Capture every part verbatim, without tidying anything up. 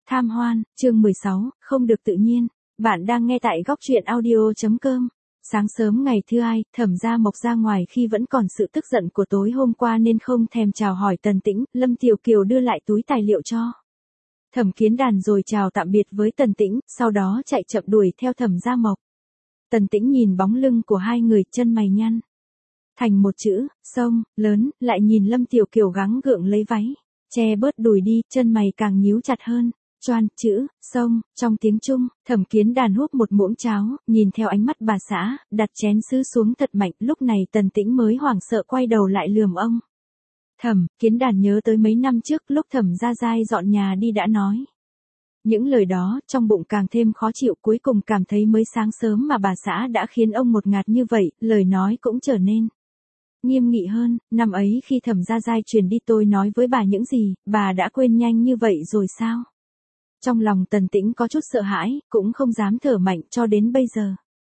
Tham hoan, chương mười sáu, không được tự nhiên. Bạn đang nghe tại góc truyện audio.com. Sáng sớm ngày thứ hai, Thẩm Gia Mộc ra ngoài khi vẫn còn sự tức giận của tối hôm qua nên không thèm chào hỏi Tần Tĩnh. Lâm Tiểu Kiều đưa lại túi tài liệu cho Thẩm Kiến Đàn rồi chào tạm biệt với Tần Tĩnh, sau đó chạy chậm đuổi theo Thẩm Gia Mộc. Tần Tĩnh nhìn bóng lưng của hai người, chân mày nhăn thành một chữ, sông, lớn, lại nhìn Lâm Tiểu Kiều gắng gượng lấy váy, che bớt đùi đi, chân mày càng nhíu chặt hơn. Choan, chữ, sông, trong tiếng Trung. Thẩm Kiến Đàn húp một muỗng cháo, nhìn theo ánh mắt bà xã, đặt chén sứ xuống thật mạnh. Lúc này Tần Tĩnh mới hoảng sợ quay đầu lại lườm ông. Thẩm Kiến Đàn nhớ tới mấy năm trước lúc Thẩm Gia Giai dọn nhà đi đã nói những lời đó, trong bụng càng thêm khó chịu, cuối cùng cảm thấy mới sáng sớm mà bà xã đã khiến ông một ngạt như vậy, lời nói cũng trở nên nghiêm nghị hơn. Năm ấy khi Thẩm Gia Giai truyền đi tôi nói với bà những gì, bà đã quên nhanh như vậy rồi sao? Trong lòng Tần Tĩnh có chút sợ hãi, cũng không dám thở mạnh cho đến bây giờ.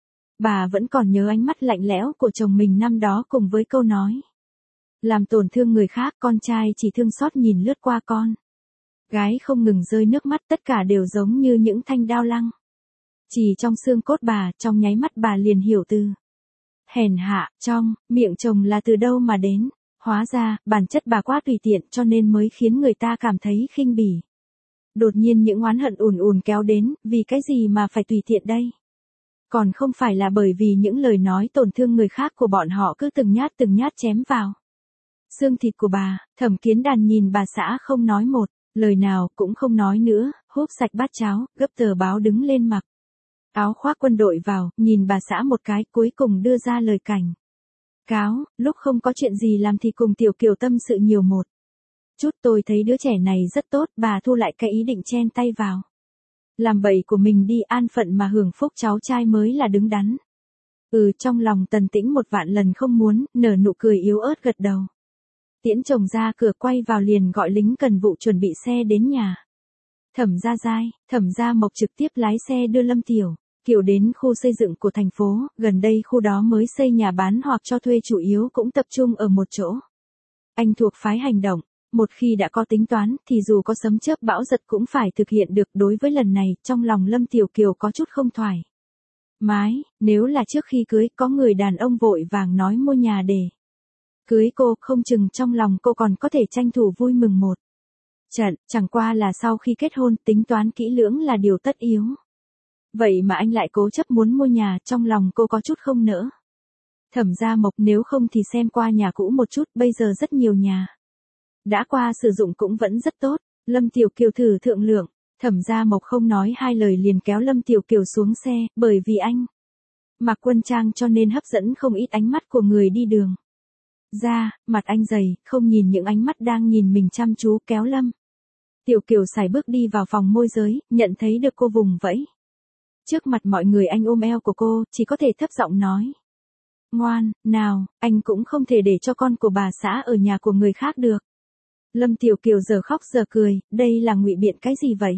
Bà vẫn còn nhớ ánh mắt lạnh lẽo của chồng mình năm đó cùng với câu nói làm tổn thương người khác, con trai chỉ thương xót nhìn lướt qua con gái không ngừng rơi nước mắt, tất cả đều giống như những thanh đao lăng chỉ trong xương cốt bà. Trong nháy mắt bà liền hiểu từ hèn hạ trong miệng chồng là từ đâu mà đến. Hóa ra, bản chất bà quá tùy tiện cho nên mới khiến người ta cảm thấy khinh bỉ. Đột nhiên những oán hận ùn ùn kéo đến, vì cái gì mà phải tùy tiện đây? Còn không phải là bởi vì những lời nói tổn thương người khác của bọn họ cứ từng nhát từng nhát chém vào xương thịt của bà. Thẩm Kiến Đàn nhìn bà xã không nói một lời nào, cũng không nói nữa, húp sạch bát cháo, gấp tờ báo đứng lên mặc áo khoác quân đội vào, nhìn bà xã một cái, cuối cùng đưa ra lời cảnh cáo, lúc không có chuyện gì làm thì cùng Tiểu Kiều tâm sự nhiều một chút. Tôi thấy đứa trẻ này rất tốt, bà thu lại cái ý định chen tay vào làm bậy của mình đi, an phận mà hưởng phúc cháu trai mới là đứng đắn. Ừ, trong lòng Tần Tĩnh một vạn lần không muốn, nở nụ cười yếu ớt gật đầu. Tiễn chồng ra cửa, quay vào liền gọi lính cần vụ chuẩn bị xe đến nhà Thẩm Gia Giai. Thẩm Gia Mộc trực tiếp lái xe đưa Lâm Tiểu Kiều đến khu xây dựng của thành phố, gần đây khu đó mới xây nhà bán hoặc cho thuê chủ yếu cũng tập trung ở một chỗ. Anh thuộc phái hành động, một khi đã có tính toán thì dù có sấm chớp bão giật cũng phải thực hiện được. Đối với lần này, trong lòng Lâm Tiểu Kiều có chút không thoải mái. Nếu là trước khi cưới, có người đàn ông vội vàng nói mua nhà để cưới cô, không chừng trong lòng cô còn có thể tranh thủ vui mừng một trận. Chẳng qua là sau khi kết hôn, tính toán kỹ lưỡng là điều tất yếu. Vậy mà anh lại cố chấp muốn mua nhà, trong lòng cô có chút không nỡ. Thẩm Gia Mộc, nếu không thì xem qua nhà cũ một chút, bây giờ rất nhiều nhà đã qua sử dụng cũng vẫn rất tốt. Lâm Tiểu Kiều thử thượng lượng. Thẩm Gia Mộc không nói hai lời liền kéo Lâm Tiểu Kiều xuống xe, bởi vì anh mặc quân trang cho nên hấp dẫn không ít ánh mắt của người đi đường. Ra, mặt anh dày, không nhìn những ánh mắt đang nhìn mình chăm chú, kéo Lâm Tiểu Kiều sải bước đi vào phòng môi giới, nhận thấy được cô vùng vẫy trước mặt mọi người, anh ôm eo của cô, chỉ có thể thấp giọng nói: Ngoan, nào, anh cũng không thể để cho con của bà xã ở nhà của người khác được. Lâm Tiểu Kiều giờ khóc giờ cười, đây là ngụy biện cái gì vậy?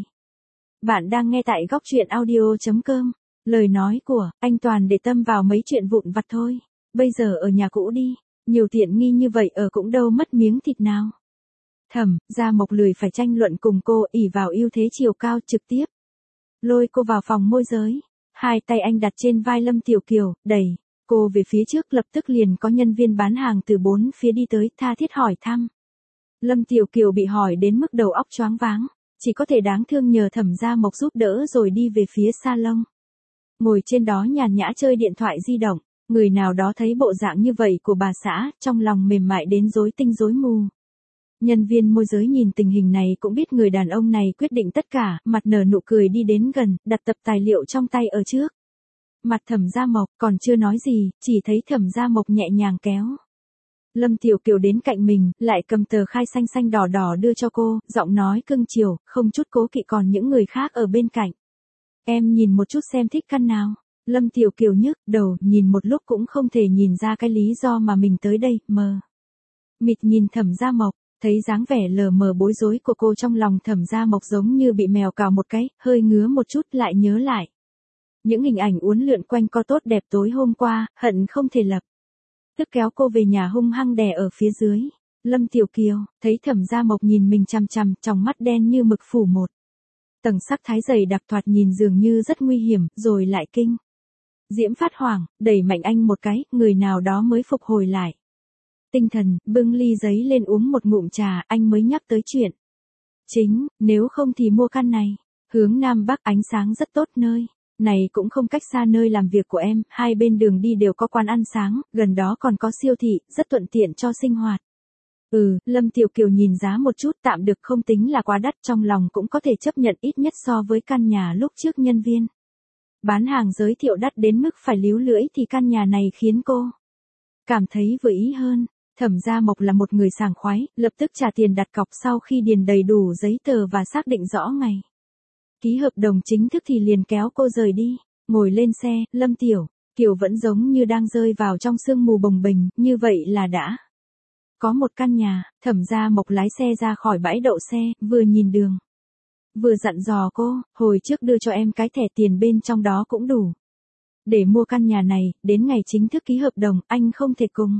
Bạn đang nghe tại góc truyện audio.com. Lời nói của anh toàn để tâm vào mấy chuyện vụn vặt thôi. Bây giờ ở nhà cũ đi, nhiều tiện nghi như vậy ở cũng đâu mất miếng thịt nào. Thẩm Gia Mộc lười phải tranh luận cùng cô, ỷ vào ưu thế chiều cao, trực tiếp lôi cô vào phòng môi giới. Hai tay anh đặt trên vai Lâm Tiểu Kiều, đẩy cô về phía trước, lập tức liền có nhân viên bán hàng từ bốn phía đi tới, tha thiết hỏi thăm. Lâm Tiểu Kiều bị hỏi đến mức đầu óc choáng váng, chỉ có thể đáng thương nhờ Thẩm Gia Mộc giúp đỡ rồi đi về phía salon. Ngồi trên đó nhàn nhã chơi điện thoại di động, người nào đó thấy bộ dạng như vậy của bà xã, trong lòng mềm mại đến rối tinh rối mù. Nhân viên môi giới nhìn tình hình này cũng biết người đàn ông này quyết định tất cả, mặt nở nụ cười đi đến gần, đặt tập tài liệu trong tay ở trước mặt Thẩm Gia Mộc, còn chưa nói gì, chỉ thấy Thẩm Gia Mộc nhẹ nhàng kéo Lâm Tiểu Kiều đến cạnh mình, lại cầm tờ khai xanh xanh đỏ đỏ đưa cho cô, giọng nói cưng chiều, không chút cố kỵ. Còn những người khác ở bên cạnh, em nhìn một chút xem thích căn nào. Lâm Tiểu Kiều nhức đầu, nhìn một lúc cũng không thể nhìn ra cái lý do mà mình tới đây, mờ mịt nhìn Thẩm Gia Mộc, thấy dáng vẻ lờ mờ bối rối của cô, trong lòng Thẩm Gia Mộc giống như bị mèo cào một cái, hơi ngứa một chút, lại nhớ lại những hình ảnh uốn lượn quanh co tốt đẹp tối hôm qua, hận không thể lập tức kéo cô về nhà hung hăng đè ở phía dưới. Lâm Tiểu Kiều thấy Thẩm Gia Mộc nhìn mình chằm chằm, trong mắt đen như mực phủ một Tầng sắc thái dày đặc thoạt nhìn dường như rất nguy hiểm, rồi lại kinh. Diễm phát hoảng, đẩy mạnh anh một cái, người nào đó mới phục hồi lại. Tinh thần, bưng ly giấy lên uống một ngụm trà, anh mới nhắc tới chuyện. Chính, nếu không thì mua căn này. Hướng Nam Bắc ánh sáng rất tốt, nơi này cũng không cách xa nơi làm việc của em, hai bên đường đi đều có quán ăn sáng, gần đó còn có siêu thị, rất thuận tiện cho sinh hoạt. Ừ, Lâm Tiểu Kiều nhìn giá một chút, tạm được, không tính là quá đắt, trong lòng cũng có thể chấp nhận ít nhất so với căn nhà lúc trước nhân viên bán hàng giới thiệu đắt đến mức phải líu lưỡi thì căn nhà này khiến cô cảm thấy vừa ý hơn. Thẩm Gia Mộc là một người sảng khoái, lập tức trả tiền đặt cọc sau khi điền đầy đủ giấy tờ và xác định rõ ngày ký hợp đồng chính thức thì liền kéo cô rời đi. Ngồi lên xe, Lâm Tiểu Kiều vẫn giống như đang rơi vào trong sương mù bồng bềnh, như vậy là đã có một căn nhà. Thẩm Gia Mộc lái xe ra khỏi bãi đậu xe, vừa nhìn đường vừa dặn dò cô, hồi trước đưa cho em cái thẻ tiền bên trong đó cũng đủ để mua căn nhà này, đến ngày chính thức ký hợp đồng, anh không thể cùng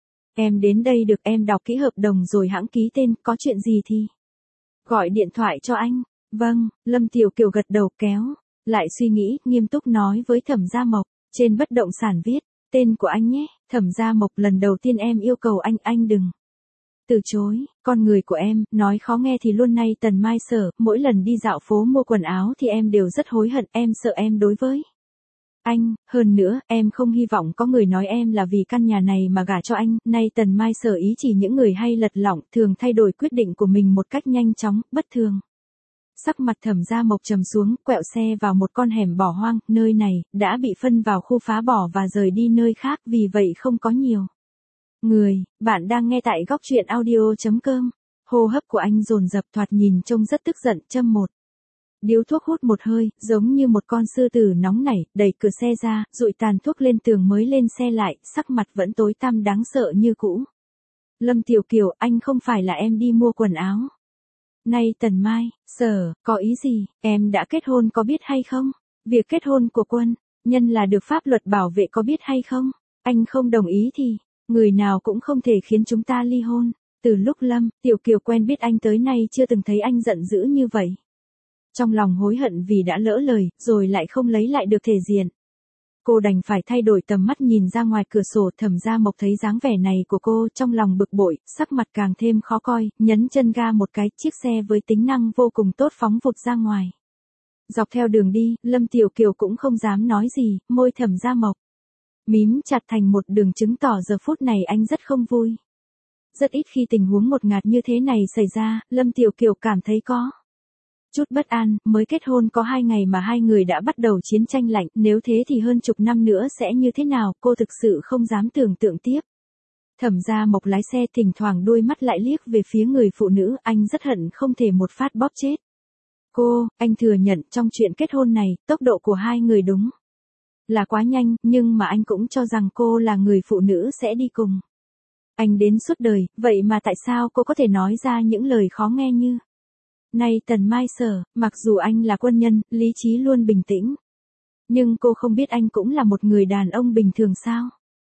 em đến đây được, em đọc kỹ hợp đồng rồi hãng ký tên, có chuyện gì thì gọi điện thoại cho anh. Vâng, Lâm Tiểu Kiều gật đầu, kéo lại suy nghĩ, nghiêm túc nói với Thẩm Gia Mộc, trên bất động sản viết tên của anh nhé. Thẩm Gia Mộc, lần đầu tiên em yêu cầu anh, anh đừng từ chối, con người của em, nói khó nghe thì luôn nay tần mai sở, mỗi lần đi dạo phố mua quần áo thì em đều rất hối hận, em sợ em đối với anh, hơn nữa, em không hy vọng có người nói em là vì căn nhà này mà gả cho anh, nay tần mai sở ý chỉ những người hay lật lọng, thường thay đổi quyết định của mình một cách nhanh chóng, bất thường. Sắc mặt Thẩm Gia Mộc trầm xuống, quẹo xe vào một con hẻm bỏ hoang, nơi này đã bị phân vào khu phá bỏ và rời đi nơi khác, vì vậy không có nhiều người. Bạn đang nghe tại góc truyện audio chấm com. Hô hấp của anh dồn dập, thoạt nhìn trông rất tức giận, châm một điếu thuốc, hút một hơi, giống như một con sư tử nóng nảy, đẩy cửa xe ra, dụi tàn thuốc lên tường mới lên xe lại, sắc mặt vẫn tối tăm đáng sợ như cũ. Lâm Tiểu Kiều, anh không phải là em đi mua quần áo. Nay Tần Mai, sở, có ý gì, em đã kết hôn có biết hay không? Việc kết hôn của quân nhân là được pháp luật bảo vệ có biết hay không? Anh không đồng ý thì, người nào cũng không thể khiến chúng ta ly hôn. Từ lúc Lâm Tiểu Kiều quen biết anh tới nay chưa từng thấy anh giận dữ như vậy. Trong lòng hối hận vì đã lỡ lời, rồi lại không lấy lại được thể diện. Cô đành phải thay đổi tầm mắt nhìn ra ngoài cửa sổ. Thẩm Gia Mộc thấy dáng vẻ này của cô, trong lòng bực bội, sắc mặt càng thêm khó coi, nhấn chân ga một cái, chiếc xe với tính năng vô cùng tốt phóng vụt ra ngoài. Dọc theo đường đi, Lâm Tiểu Kiều cũng không dám nói gì, môi Thẩm Gia Mộc mím chặt thành một đường, chứng tỏ giờ phút này anh rất không vui. Rất ít khi tình huống ngột ngạt như thế này xảy ra, Lâm Tiểu Kiều cảm thấy có chút bất an, mới kết hôn có hai ngày mà hai người đã bắt đầu chiến tranh lạnh, nếu thế thì hơn chục năm nữa sẽ như thế nào, cô thực sự không dám tưởng tượng tiếp. Thẩm Gia Mộc lái xe, thỉnh thoảng đôi mắt lại liếc về phía người phụ nữ, anh rất hận không thể một phát bóp chết cô. Anh thừa nhận trong chuyện kết hôn này, tốc độ của hai người đúng là quá nhanh, nhưng mà anh cũng cho rằng cô là người phụ nữ sẽ đi cùng anh đến suốt đời, vậy mà tại sao cô có thể nói ra những lời khó nghe như này Tần Mai sở, mặc dù anh là quân nhân, lý trí luôn bình tĩnh. Nhưng cô không biết anh cũng là một người đàn ông bình thường sao?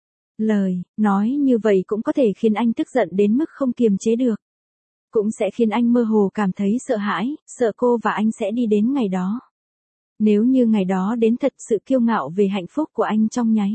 Lời nói như vậy cũng có thể khiến anh tức giận đến mức không kiềm chế được. Cũng sẽ khiến anh mơ hồ cảm thấy sợ hãi, sợ cô và anh sẽ đi đến ngày đó. Nếu như ngày đó đến thật, sự kiêu ngạo về hạnh phúc của anh trong nháy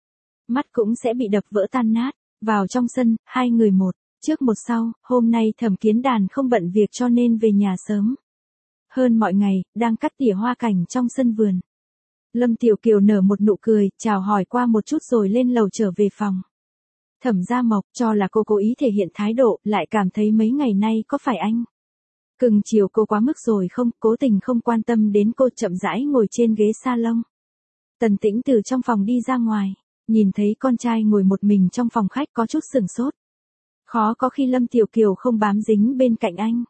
mắt cũng sẽ bị đập vỡ tan nát. Vào trong sân, hai người một trước một sau, hôm nay Thẩm Kiến Đàn không bận việc cho nên về nhà sớm hơn mọi ngày, đang cắt tỉa hoa cảnh trong sân vườn. Lâm Tiểu Kiều nở một nụ cười, chào hỏi qua một chút rồi lên lầu trở về phòng. Thẩm Gia Mộc cho là cô cố ý thể hiện thái độ, lại cảm thấy mấy ngày nay có phải anh cưng chiều cô quá mức rồi không, cố tình không quan tâm đến cô, chậm rãi ngồi trên ghế salon. Tần Tĩnh từ trong phòng đi ra ngoài, nhìn thấy con trai ngồi một mình trong phòng khách có chút sửng sốt. Khó có khi Lâm Tiểu Kiều không bám dính bên cạnh anh.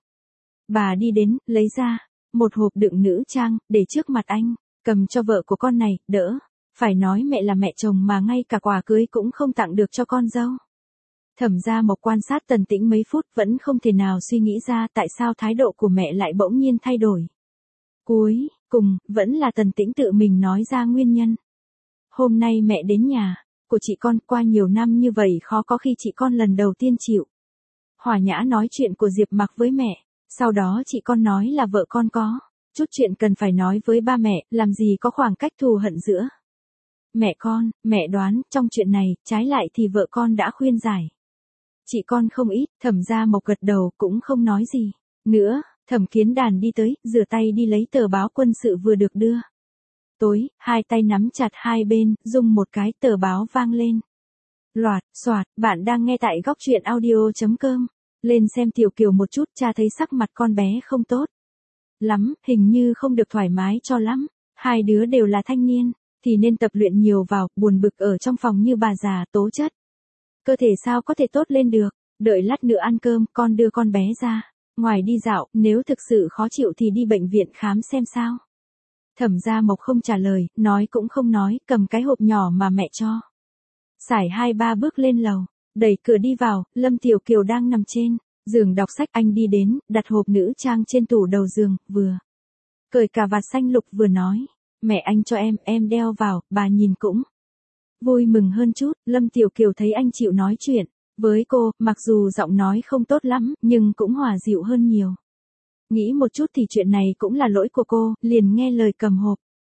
Bà đi đến, lấy ra một hộp đựng nữ trang, để trước mặt anh, cầm cho vợ của con này, đỡ. Phải nói mẹ là mẹ chồng mà ngay cả quà cưới cũng không tặng được cho con dâu. Thẩm Gia Mộc quan sát Tần Tĩnh mấy phút vẫn không thể nào suy nghĩ ra tại sao thái độ của mẹ lại bỗng nhiên thay đổi. Cuối cùng, vẫn là Tần Tĩnh tự mình nói ra nguyên nhân. Hôm nay mẹ đến nhà của chị con, qua nhiều năm như vậy khó có khi chị con lần đầu tiên chịu hòa nhã nói chuyện của Diệp Mặc với mẹ. Sau đó chị con nói là vợ con có Chút chuyện cần phải nói với ba mẹ, làm gì có khoảng cách thù hận giữa mẹ con, mẹ đoán, trong chuyện này, trái lại thì vợ con đã khuyên giải. Chị con không ít, Thẩm Gia Mộc gật đầu cũng không nói gì. Nữa, Thẩm Kiến Đàn đi tới, rửa tay đi lấy tờ báo quân sự vừa được đưa. Tối, hai tay nắm chặt hai bên, rung một cái tờ báo vang lên. Loạt, xoạt, bạn đang nghe tại góc truyện audio.com. Lên xem Tiểu Kiều một chút, cha thấy sắc mặt con bé không tốt lắm, hình như không được thoải mái cho lắm. Hai đứa đều là thanh niên, thì nên tập luyện nhiều vào, buồn bực ở trong phòng như bà già tố chất. Cơ thể sao có thể tốt lên được, đợi lát nữa ăn cơm, con đưa con bé ra. Ngoài đi dạo, nếu thực sự khó chịu thì đi bệnh viện khám xem sao. Thẩm Gia Mộc không trả lời, nói cũng không nói, cầm cái hộp nhỏ mà mẹ cho. Sải hai ba bước lên lầu, đẩy cửa đi vào, Lâm Tiểu Kiều đang nằm trên giường đọc sách, anh đi đến, đặt hộp nữ trang trên tủ đầu giường, vừa cởi cà vạt xanh lục vừa nói, mẹ anh cho em, em đeo vào, bà nhìn cũng vui mừng hơn chút. Lâm Tiểu Kiều thấy anh chịu nói chuyện với cô, mặc dù giọng nói không tốt lắm, nhưng cũng hòa dịu hơn nhiều. Nghĩ một chút thì chuyện này cũng là lỗi của cô, liền nghe lời cầm hộp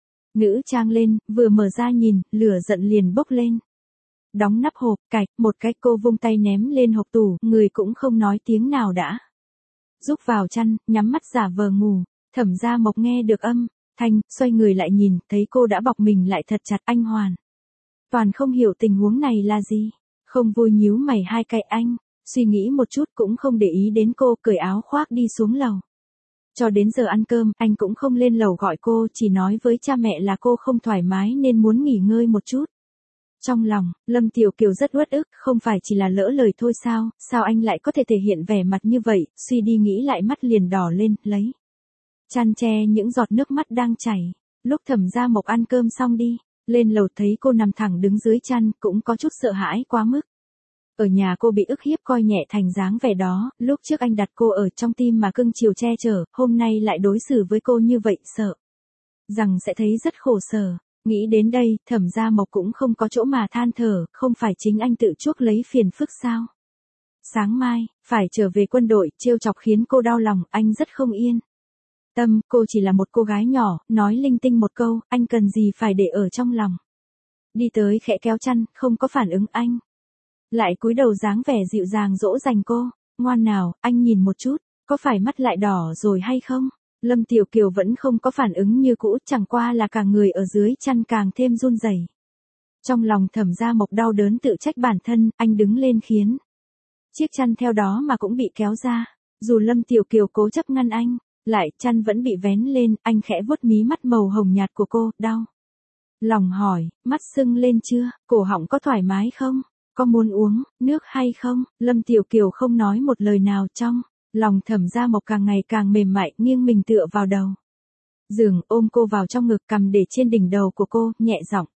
nữ trang lên, vừa mở ra nhìn, lửa giận liền bốc lên. Đóng nắp hộp, cạch, một cái cô vung tay ném lên hộp tủ, người cũng không nói tiếng nào đã rúc vào chăn, nhắm mắt giả vờ ngủ. Thẩm Gia Mộc nghe được âm thanh, xoay người lại nhìn, thấy cô đã bọc mình lại thật chặt. Anh hoàn toàn không hiểu tình huống này là gì, không vui nhíu mày hai cái. Anh suy nghĩ một chút cũng không để ý đến cô, cởi áo khoác đi xuống lầu. Cho đến giờ ăn cơm, anh cũng không lên lầu gọi cô, chỉ nói với cha mẹ là cô không thoải mái nên muốn nghỉ ngơi một chút. Trong lòng, Lâm Tiểu Kiều rất uất ức, không phải chỉ là lỡ lời thôi sao, sao anh lại có thể thể hiện vẻ mặt như vậy, suy đi nghĩ lại mắt liền đỏ lên, lấy chăn che những giọt nước mắt đang chảy. Lúc Thẩm Gia Mộc ăn cơm xong đi lên lầu thấy cô nằm thẳng đứng dưới chăn, cũng có chút sợ hãi quá mức. Ở nhà cô bị ức hiếp coi nhẹ thành dáng vẻ đó, lúc trước anh đặt cô ở trong tim mà cưng chiều che chở, hôm nay lại đối xử với cô như vậy, sợ rằng sẽ thấy rất khổ sở. Nghĩ đến đây, Thẩm Gia Mộc cũng không có chỗ mà than thở, không phải chính anh tự chuốc lấy phiền phức sao. Sáng mai, phải trở về quân đội, trêu chọc khiến cô đau lòng, anh rất không yên tâm, cô chỉ là một cô gái nhỏ, nói linh tinh một câu, anh cần gì phải để ở trong lòng. Đi tới khẽ kéo chăn, không có phản ứng, anh lại cúi đầu dáng vẻ dịu dàng dỗ dành cô, ngoan nào, anh nhìn một chút, có phải mắt lại đỏ rồi hay không? Lâm Tiểu Kiều vẫn không có phản ứng như cũ, chẳng qua là cả người ở dưới chăn càng thêm run rẩy. Trong lòng Thẩm Gia Mộc đau đớn tự trách bản thân, anh đứng lên khiến chiếc chăn theo đó mà cũng bị kéo ra. Dù Lâm Tiểu Kiều cố chấp ngăn anh, lại chăn vẫn bị vén lên, anh khẽ vuốt mí mắt màu hồng nhạt của cô, đau lòng hỏi, mắt sưng lên chưa, cổ họng có thoải mái không, có muốn uống nước hay không? Lâm Tiểu Kiều không nói một lời nào, trong lòng Thẩm Gia Mộc càng ngày càng mềm mại, nghiêng mình tựa vào đầu giường, ôm cô vào trong ngực, cầm để trên đỉnh đầu của cô, nhẹ giọng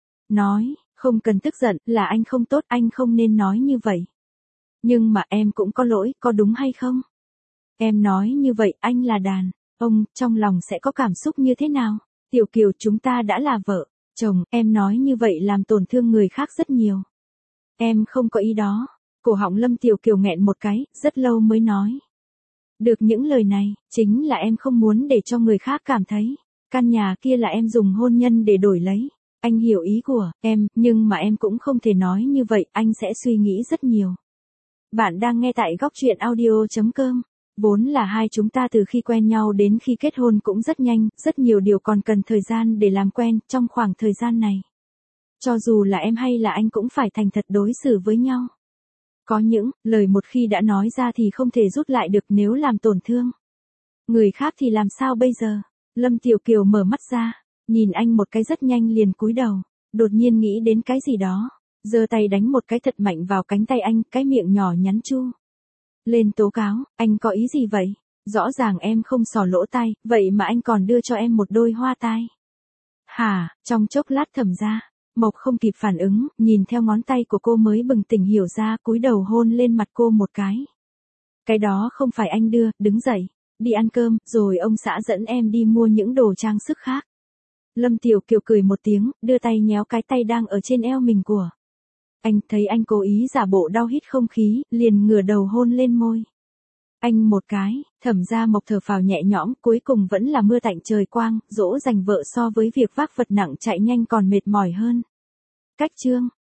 nói, không cần tức giận, là anh không tốt, anh không nên nói như vậy. Nhưng mà em cũng có lỗi, có đúng hay không? Em nói như vậy, anh là đàn ông, trong lòng sẽ có cảm xúc như thế nào? Tiểu Kiều, chúng ta đã là vợ chồng, em nói như vậy làm tổn thương người khác rất nhiều. Em không có ý đó. Cổ họng Lâm Tiểu Kiều nghẹn một cái, rất lâu mới nói được những lời này, chính là em không muốn để cho người khác cảm thấy căn nhà kia là em dùng hôn nhân để đổi lấy. Anh hiểu ý của em, nhưng mà em cũng không thể nói như vậy, anh sẽ suy nghĩ rất nhiều. Bạn đang nghe tại góc truyện audio.com. Vốn là hai chúng ta từ khi quen nhau đến khi kết hôn cũng rất nhanh, rất nhiều điều còn cần thời gian để làm quen. Trong khoảng thời gian này, cho dù là em hay là anh cũng phải thành thật đối xử với nhau. Có những lời một khi đã nói ra thì không thể rút lại được, nếu làm tổn thương người khác thì làm sao bây giờ? Lâm Tiểu Kiều mở mắt ra, nhìn anh một cái rất nhanh liền cúi đầu, đột nhiên nghĩ đến cái gì đó, giơ tay đánh một cái thật mạnh vào cánh tay anh, cái miệng nhỏ nhắn chu lên tố cáo, anh có ý gì vậy? Rõ ràng em không xỏ lỗ tai, vậy mà anh còn đưa cho em một đôi hoa tai. Hả? Trong chốc lát Thẩm Gia Mộc không kịp phản ứng, nhìn theo ngón tay của cô mới bừng tỉnh hiểu ra, cúi đầu hôn lên mặt cô một cái. Cái đó không phải anh đưa, đứng dậy, đi ăn cơm, rồi ông xã dẫn em đi mua những đồ trang sức khác. Lâm Tiểu Kiều cười một tiếng, đưa tay nhéo cái tay đang ở trên eo mình của anh, thấy anh cố ý giả bộ đau hít không khí, liền ngửa đầu hôn lên môi Anh một cái, Thẩm Gia Mộc thở phào nhẹ nhõm, cuối cùng vẫn là mưa tạnh trời quang, dỗ dành vợ so với việc vác vật nặng chạy nhanh còn mệt mỏi hơn. Cách chương